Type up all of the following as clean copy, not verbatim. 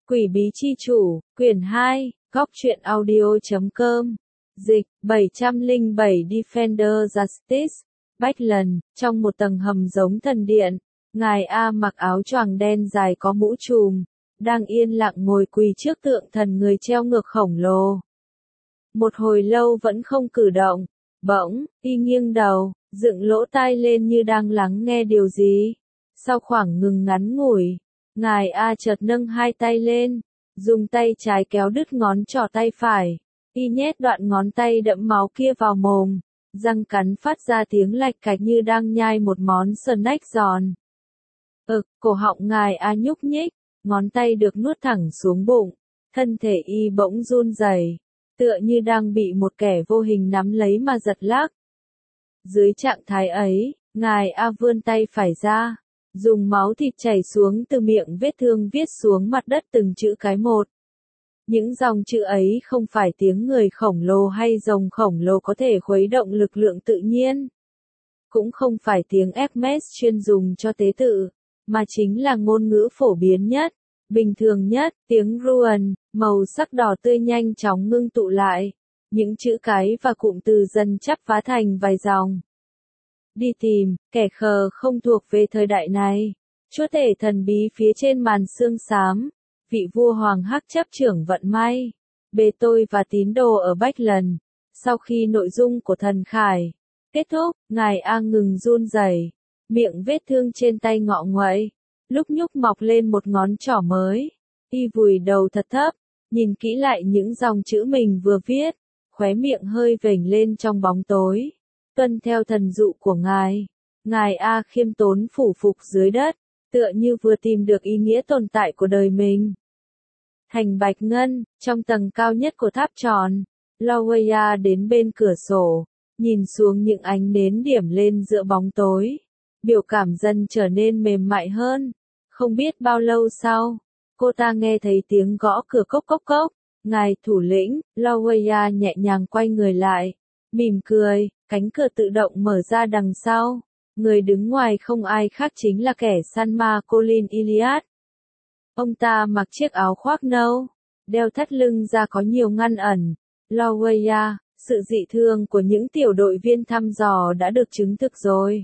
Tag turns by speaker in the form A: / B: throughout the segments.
A: Quỷ bí chi chủ, quyển 2, góc truyện audio.com. Dịch, 707 Defender Justice. Backlund, trong một tầng hầm giống thần điện, ngài A mặc áo choàng đen dài có mũ trùm, đang yên lặng ngồi quỳ trước tượng thần người treo ngược khổng lồ. Một hồi lâu vẫn không cử động, bỗng, y nghiêng đầu, dựng lỗ tai lên như đang lắng nghe điều gì. Sau khoảng ngừng ngắn ngủi, ngài A chợt nâng hai tay lên, dùng tay trái kéo đứt ngón trỏ tay phải, y nhét đoạn ngón tay đẫm máu kia vào mồm, răng cắn phát ra tiếng lạch cạch như đang nhai một món snack giòn. Cổ họng ngài A nhúc nhích, ngón tay được nuốt thẳng xuống bụng, thân thể y bỗng run rẩy, tựa như đang bị một kẻ vô hình nắm lấy mà giật lắc. Dưới trạng thái ấy, ngài A vươn tay phải ra, dùng máu thịt chảy xuống từ miệng vết thương viết xuống mặt đất từng chữ cái một. Những dòng chữ ấy không phải tiếng người khổng lồ hay rồng khổng lồ có thể khuấy động lực lượng tự nhiên. Cũng không phải tiếng Hermes chuyên dùng cho tế tự, mà chính là ngôn ngữ phổ biến nhất, bình thường nhất, tiếng Ruan, màu sắc đỏ tươi nhanh chóng ngưng tụ lại. Những chữ cái và cụm từ dần chắp vá thành vài dòng. Đi tìm, kẻ khờ không thuộc về thời đại này. Chúa tể thần bí phía trên màn sương xám. Vị vua hoàng hắc chấp trưởng vận may. Bề tôi và tín đồ ở Backlund. Sau khi nội dung của thần khải kết thúc, ngài A ngừng run rẩy, miệng vết thương trên tay ngọ nguậy, lúc nhúc mọc lên một ngón trỏ mới. Y vùi đầu thật thấp, nhìn kỹ lại những dòng chữ mình vừa viết, khóe miệng hơi vểnh lên trong bóng tối. Tuân theo thần dụ của ngài A khiêm tốn phủ phục dưới đất, tựa như vừa tìm được ý nghĩa tồn tại của đời mình. Thành bạch ngân, trong tầng cao nhất của tháp tròn, Lawaya đến bên cửa sổ, nhìn xuống những ánh nến điểm lên giữa bóng tối. Biểu cảm dần trở nên mềm mại hơn. Không biết bao lâu sau, cô ta nghe thấy tiếng gõ cửa cốc cốc cốc. Ngài thủ lĩnh, Lawaya nhẹ nhàng quay người lại, mỉm cười, cánh cửa tự động mở ra đằng sau. Người đứng ngoài không ai khác chính là kẻ săn ma Colin Iliad. Ông ta mặc chiếc áo khoác nâu, đeo thắt lưng da có nhiều ngăn ẩn. Lawaya, sự dị thường của những tiểu đội viên thăm dò đã được chứng thực rồi.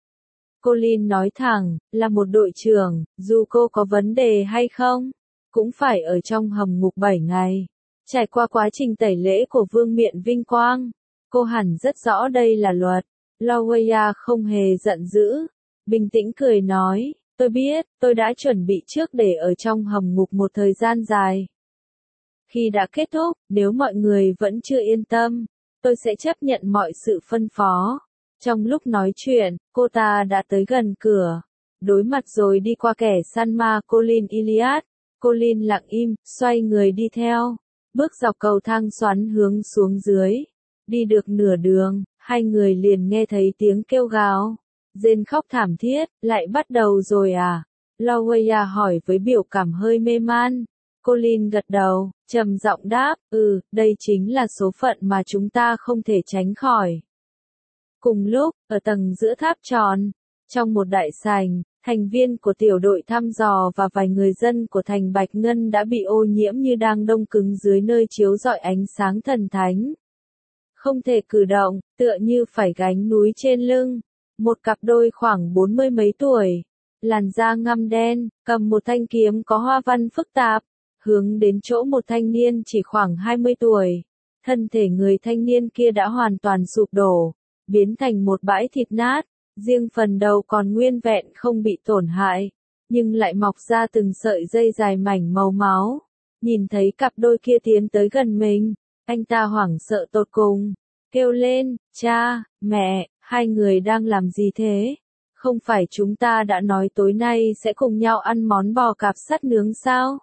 A: Colin nói thẳng, là một đội trưởng, dù cô có vấn đề hay không, cũng phải ở trong hầm ngục 7 ngày. Trải qua quá trình tẩy lễ của vương miện vinh quang, cô hẳn rất rõ đây là luật. Lawaya không hề giận dữ, bình tĩnh cười nói, tôi biết, tôi đã chuẩn bị trước để ở trong hầm ngục một thời gian dài. Khi đã kết thúc, nếu mọi người vẫn chưa yên tâm, tôi sẽ chấp nhận mọi sự phân phó. Trong lúc nói chuyện, cô ta đã tới gần cửa, đối mặt rồi đi qua kẻ săn ma Colin Iliad. Colin lặng im, xoay người đi theo, bước dọc cầu thang xoắn hướng xuống dưới. Đi được nửa đường, hai người liền nghe thấy tiếng kêu gào, rên khóc thảm thiết. Lại bắt đầu rồi à? Lawaya hỏi với biểu cảm hơi mê man. Colin gật đầu, trầm giọng đáp, đây chính là số phận mà chúng ta không thể tránh khỏi. Cùng lúc, ở tầng giữa tháp tròn, trong một đại sảnh, thành viên của tiểu đội thăm dò và vài người dân của thành Bạch Ngân đã bị ô nhiễm như đang đông cứng dưới nơi chiếu rọi ánh sáng thần thánh. Không thể cử động, tựa như phải gánh núi trên lưng. Một cặp đôi khoảng 40 mấy tuổi, làn da ngăm đen, cầm một thanh kiếm có hoa văn phức tạp, hướng đến chỗ một thanh niên chỉ khoảng 20 tuổi. Thân thể người thanh niên kia đã hoàn toàn sụp đổ, biến thành một bãi thịt nát, riêng phần đầu còn nguyên vẹn không bị tổn hại, nhưng lại mọc ra từng sợi dây dài mảnh màu máu. Nhìn thấy cặp đôi kia tiến tới gần mình, anh ta hoảng sợ tột cùng, kêu lên, cha, mẹ, hai người đang làm gì thế? Không phải chúng ta đã nói tối nay sẽ cùng nhau ăn món bò cạp sắt nướng sao?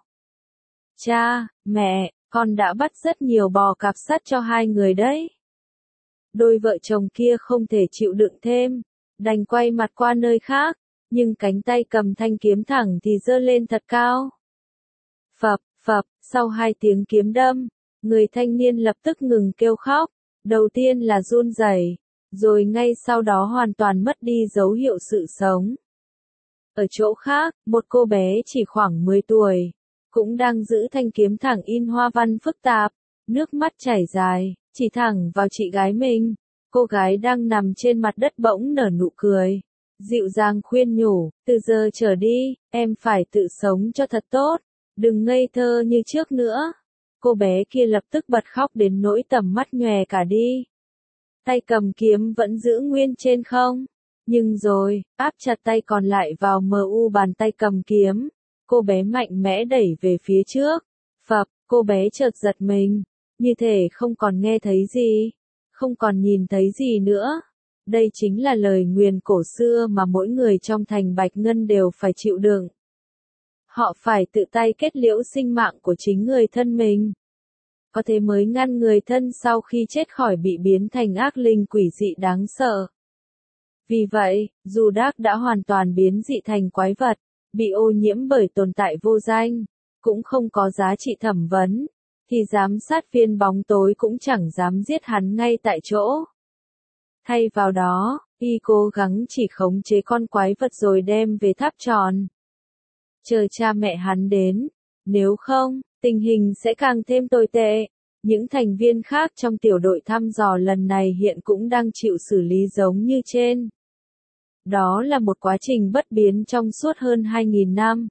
A: Cha, mẹ, con đã bắt rất nhiều bò cạp sắt cho hai người đấy. Đôi vợ chồng kia không thể chịu đựng thêm, đành quay mặt qua nơi khác, nhưng cánh tay cầm thanh kiếm thẳng thì giơ lên thật cao. Phập, phập, sau 2 tiếng kiếm đâm, người thanh niên lập tức ngừng kêu khóc, đầu tiên là run rẩy, rồi ngay sau đó hoàn toàn mất đi dấu hiệu sự sống. Ở chỗ khác, một cô bé chỉ khoảng 10 tuổi, cũng đang giữ thanh kiếm thẳng in hoa văn phức tạp, nước mắt chảy dài, chỉ thẳng vào chị gái mình. Cô gái đang nằm trên mặt đất bỗng nở nụ cười, dịu dàng khuyên nhủ, từ giờ trở đi, em phải tự sống cho thật tốt, đừng ngây thơ như trước nữa. Cô bé kia lập tức bật khóc đến nỗi tầm mắt nhòe cả đi. Tay cầm kiếm vẫn giữ nguyên trên không, nhưng rồi, áp chặt tay còn lại vào bàn tay cầm kiếm. Cô bé mạnh mẽ đẩy về phía trước. Phập, cô bé chợt giật mình, như thể không còn nghe thấy gì, không còn nhìn thấy gì nữa. Đây chính là lời nguyền cổ xưa mà mỗi người trong thành Bạch Ngân đều phải chịu đựng. Họ phải tự tay kết liễu sinh mạng của chính người thân mình. Có thế mới ngăn người thân sau khi chết khỏi bị biến thành ác linh quỷ dị đáng sợ. Vì vậy, dù Dark đã hoàn toàn biến dị thành quái vật, bị ô nhiễm bởi tồn tại vô danh, cũng không có giá trị thẩm vấn, thì giám sát viên bóng tối cũng chẳng dám giết hắn ngay tại chỗ. Thay vào đó, y cố gắng chỉ khống chế con quái vật rồi đem về tháp tròn. Chờ cha mẹ hắn đến, nếu không, tình hình sẽ càng thêm tồi tệ. Những thành viên khác trong tiểu đội thăm dò lần này hiện cũng đang chịu xử lý giống như trên. Đó là một quá trình bất biến trong suốt hơn 2.000 năm.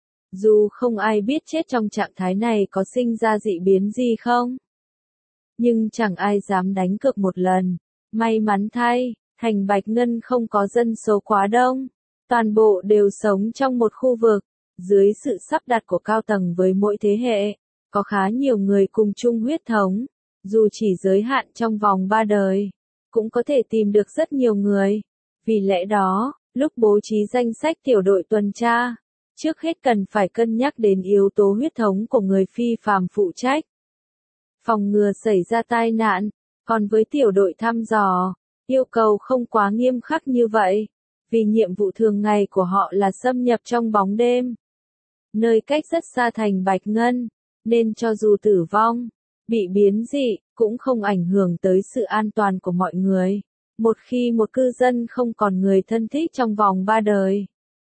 A: Dù không ai biết chết trong trạng thái này có sinh ra dị biến gì không. Nhưng chẳng ai dám đánh cược một lần. May mắn thay, thành Bạch Ngân không có dân số quá đông. Toàn bộ đều sống trong một khu vực. Dưới sự sắp đặt của cao tầng với mỗi thế hệ, có khá nhiều người cùng chung huyết thống. Dù chỉ giới hạn trong vòng 3 đời, cũng có thể tìm được rất nhiều người. Vì lẽ đó, lúc bố trí danh sách tiểu đội tuần tra, trước hết cần phải cân nhắc đến yếu tố huyết thống của người phi phàm phụ trách. Phòng ngừa xảy ra tai nạn, còn với tiểu đội thăm dò, yêu cầu không quá nghiêm khắc như vậy, vì nhiệm vụ thường ngày của họ là xâm nhập trong bóng đêm. Nơi cách rất xa thành Bạch Ngân, nên cho dù tử vong, bị biến dị, cũng không ảnh hưởng tới sự an toàn của mọi người. Một khi một cư dân không còn người thân thích trong vòng 3 đời,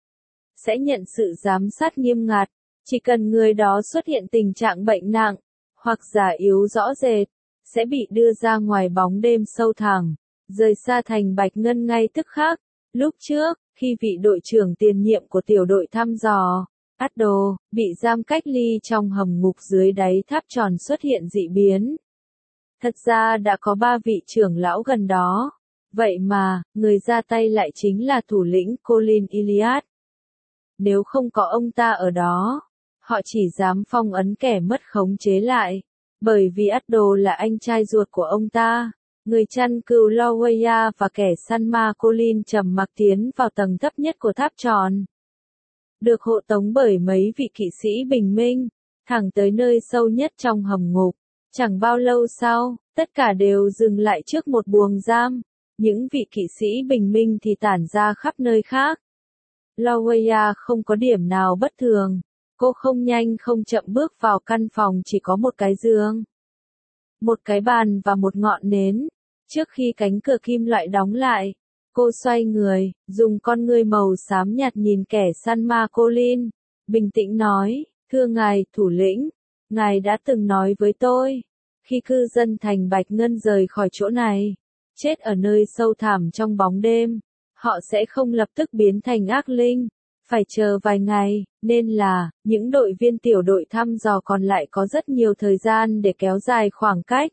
A: sẽ nhận sự giám sát nghiêm ngặt, chỉ cần người đó xuất hiện tình trạng bệnh nặng, hoặc già yếu rõ rệt, sẽ bị đưa ra ngoài bóng đêm sâu thẳm, rời xa thành Bạch Ngân ngay tức khắc. Lúc trước, khi vị đội trưởng tiền nhiệm của tiểu đội thăm dò, Addo, bị giam cách ly trong hầm ngục dưới đáy tháp tròn xuất hiện dị biến. Thật ra đã có 3 vị trưởng lão gần đó. Vậy mà, người ra tay lại chính là thủ lĩnh Colin Iliad. Nếu không có ông ta ở đó, họ chỉ dám phong ấn kẻ mất khống chế lại. Bởi vì Addo là anh trai ruột của ông ta. Người chăn cừu Lawaya và kẻ săn ma Colin trầm mặc tiến vào tầng thấp nhất của tháp tròn. Được hộ tống bởi mấy vị kỵ sĩ bình minh, thẳng tới nơi sâu nhất trong hầm ngục. Chẳng bao lâu sau, tất cả đều dừng lại trước một buồng giam. Những vị kỵ sĩ bình minh thì tản ra khắp nơi khác. Lawaya không có điểm nào bất thường. Cô không nhanh không chậm bước vào căn phòng chỉ có một cái giường, một cái bàn và một ngọn nến. Trước khi cánh cửa kim loại đóng lại, cô xoay người, dùng con ngươi màu xám nhạt nhìn kẻ săn ma Colin, bình tĩnh nói, thưa ngài, thủ lĩnh, ngài đã từng nói với tôi, khi cư dân thành Bạch Ngân rời khỏi chỗ này, chết ở nơi sâu thẳm trong bóng đêm, họ sẽ không lập tức biến thành ác linh, phải chờ vài ngày, nên là, những đội viên tiểu đội thăm dò còn lại có rất nhiều thời gian để kéo dài khoảng cách.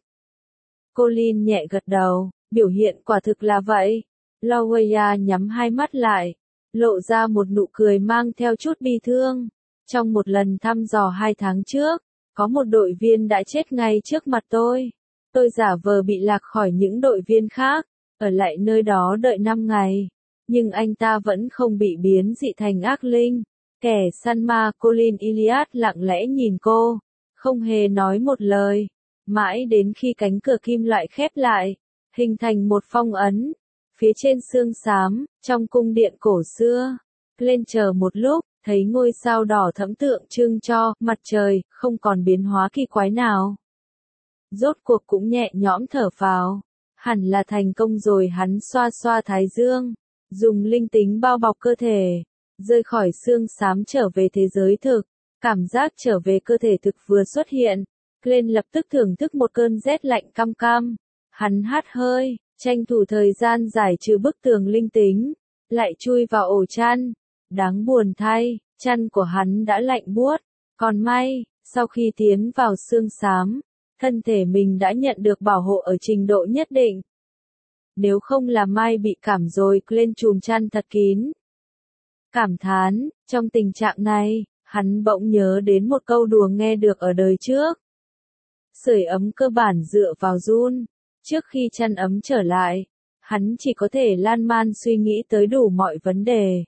A: Colin nhẹ gật đầu, biểu hiện quả thực là vậy. Lawaya nhắm hai mắt lại, lộ ra một nụ cười mang theo chút bi thương. Trong một lần thăm dò 2 tháng trước, có một đội viên đã chết ngay trước mặt tôi. Tôi giả vờ bị lạc khỏi những đội viên khác, ở lại nơi đó đợi 5 ngày. Nhưng anh ta vẫn không bị biến dị thành ác linh. Kẻ săn ma Colin Iliad lặng lẽ nhìn cô, không hề nói một lời. Mãi đến khi cánh cửa kim loại khép lại, hình thành một phong ấn. Phía trên xương xám, trong cung điện cổ xưa. Lên chờ một lúc, thấy ngôi sao đỏ thẫm tượng trưng cho mặt trời, không còn biến hóa kỳ quái nào. Rốt cuộc cũng nhẹ nhõm thở phào. Hẳn là thành công rồi, hắn xoa xoa thái dương, dùng linh tính bao bọc cơ thể, rời khỏi xương xám trở về thế giới thực. Cảm giác trở về cơ thể thực vừa xuất hiện, Glenn lập tức thưởng thức một cơn rét lạnh căm căm. Hắn hắt hơi, tranh thủ thời gian giải trừ bức tường linh tính, lại chui vào ổ chăn. Đáng buồn thay, chăn của hắn đã lạnh buốt. Còn may, sau khi tiến vào xương xám, thân thể mình đã nhận được bảo hộ ở trình độ nhất định. Nếu không là Mai bị cảm rồi, Glenn chùm chăn thật kín. Cảm thán, trong tình trạng này, hắn bỗng nhớ đến một câu đùa nghe được ở đời trước. Sưởi ấm cơ bản dựa vào run. Trước khi chăn ấm trở lại, hắn chỉ có thể lan man suy nghĩ tới đủ mọi vấn đề.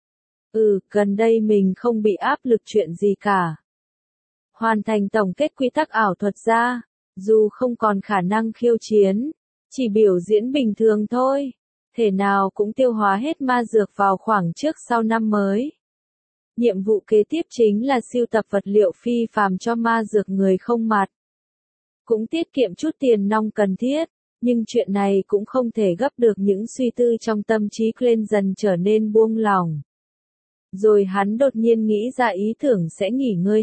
A: Gần đây mình không bị áp lực chuyện gì cả. Hoàn thành tổng kết quy tắc ảo thuật ra, dù không còn khả năng khiêu chiến, chỉ biểu diễn bình thường thôi, thể nào cũng tiêu hóa hết ma dược vào khoảng trước sau năm mới. Nhiệm vụ kế tiếp chính là sưu tập vật liệu phi phàm cho ma dược người không mặt. Cũng tiết kiệm chút tiền nong cần thiết, nhưng chuyện này cũng không thể gấp được những suy tư trong tâm trí Glenn dần trở nên buông lỏng. Rồi hắn đột nhiên nghĩ ra ý tưởng sẽ nghỉ ngơi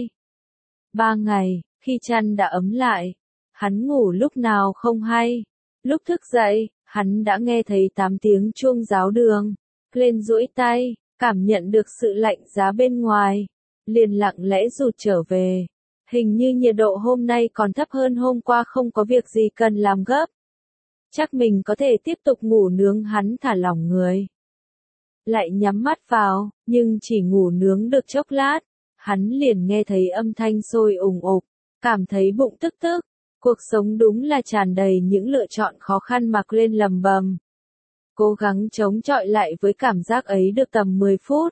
A: 2-3 ngày, khi chăn đã ấm lại, hắn ngủ lúc nào không hay. Lúc thức dậy, hắn đã nghe thấy 8 tiếng chuông giáo đường. Glenn duỗi tay, cảm nhận được sự lạnh giá bên ngoài, liền lặng lẽ rụt trở về. Hình như nhiệt độ hôm nay còn thấp hơn hôm qua, không có việc gì cần làm gấp. Chắc mình có thể tiếp tục ngủ nướng, hắn thả lỏng người. Lại nhắm mắt vào, nhưng chỉ ngủ nướng được chốc lát, hắn liền nghe thấy âm thanh sôi ùng ục, cảm thấy bụng tức tức. Cuộc sống đúng là tràn đầy những lựa chọn khó khăn mà Glenn lầm bầm. Cố gắng chống chọi lại với cảm giác ấy được tầm 10 phút.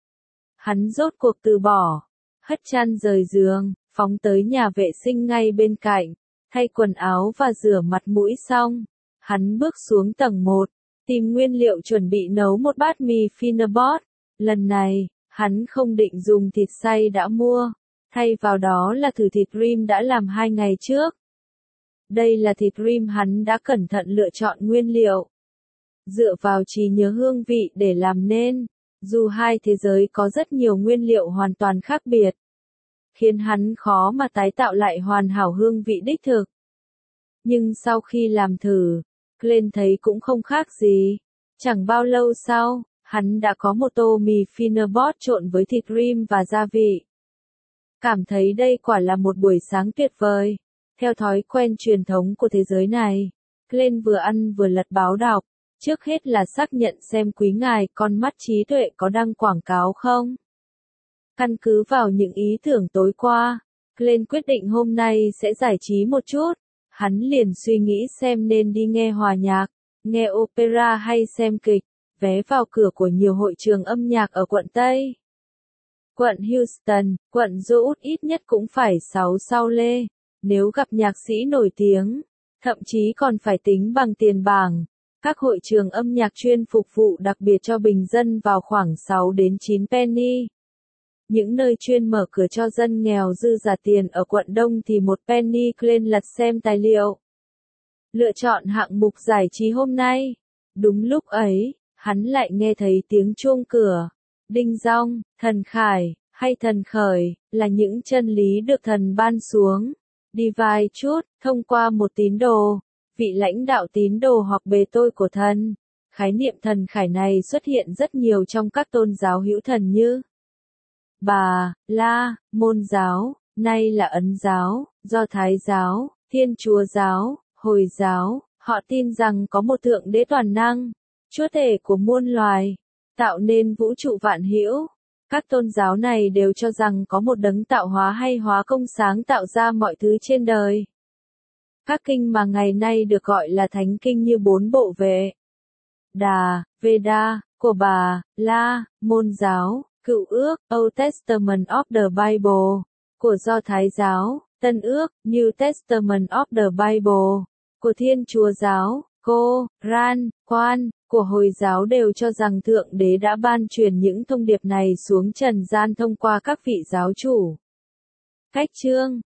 A: Hắn rốt cuộc từ bỏ, hất chăn rời giường, phóng tới nhà vệ sinh ngay bên cạnh, thay quần áo và rửa mặt mũi xong. Hắn bước xuống tầng 1, tìm nguyên liệu chuẩn bị nấu một bát mì Finnerbot. Lần này, hắn không định dùng thịt xay đã mua, thay vào đó là thử thịt rim đã làm 2 ngày trước. Đây là thịt rim hắn đã cẩn thận lựa chọn nguyên liệu, dựa vào trí nhớ hương vị để làm nên, dù hai thế giới có rất nhiều nguyên liệu hoàn toàn khác biệt, khiến hắn khó mà tái tạo lại hoàn hảo hương vị đích thực. Nhưng sau khi làm thử, Glenn thấy cũng không khác gì. Chẳng bao lâu sau, hắn đã có một tô mì Finnerbot trộn với thịt rim và gia vị. Cảm thấy đây quả là một buổi sáng tuyệt vời. Theo thói quen truyền thống của thế giới này, Glenn vừa ăn vừa lật báo đọc. Trước hết là xác nhận xem quý ngài con mắt trí tuệ có đăng quảng cáo không. Căn cứ vào những ý tưởng tối qua, Glenn quyết định hôm nay sẽ giải trí một chút. Hắn liền suy nghĩ xem nên đi nghe hòa nhạc, nghe opera hay xem kịch. Vé vào cửa của nhiều hội trường âm nhạc ở quận Tây, quận Houston, quận Duluth ít nhất cũng phải 6 sao lê. Nếu gặp nhạc sĩ nổi tiếng, thậm chí còn phải tính bằng tiền bảng. Các hội trường âm nhạc chuyên phục vụ đặc biệt cho bình dân vào khoảng 6 đến 9 penny. Những nơi chuyên mở cửa cho dân nghèo dư giả tiền ở quận Đông thì 1 penny. Glenn lật xem tài liệu, lựa chọn hạng mục giải trí hôm nay. Đúng lúc ấy, hắn lại nghe thấy tiếng chuông cửa. Đinh dong, thần khải, hay thần khởi, là những chân lý được thần ban xuống. Đi vài chút, thông qua một tín đồ, vị lãnh đạo tín đồ hoặc bề tôi của thần. Khái niệm thần khải này xuất hiện rất nhiều trong các tôn giáo hữu thần như Bà, La, Môn giáo, nay là Ấn giáo, Do Thái giáo, Thiên Chúa giáo, Hồi giáo. Họ tin rằng có một thượng đế toàn năng, chúa tể của muôn loài, tạo nên vũ trụ vạn hữu. Các tôn giáo này đều cho rằng có một đấng tạo hóa hay hóa công sáng tạo ra mọi thứ trên đời. Các kinh mà ngày nay được gọi là thánh kinh như 4 bộ Vệ Đà, Veda, của Bà, La, Môn giáo, Cựu ước, Old Testament of the Bible, của Do Thái giáo, Tân ước, New Testament of the Bible, của Thiên Chúa giáo, Koran, Quan, của Hồi giáo đều cho rằng Thượng Đế đã ban truyền những thông điệp này xuống trần gian thông qua các vị giáo chủ. Cách chương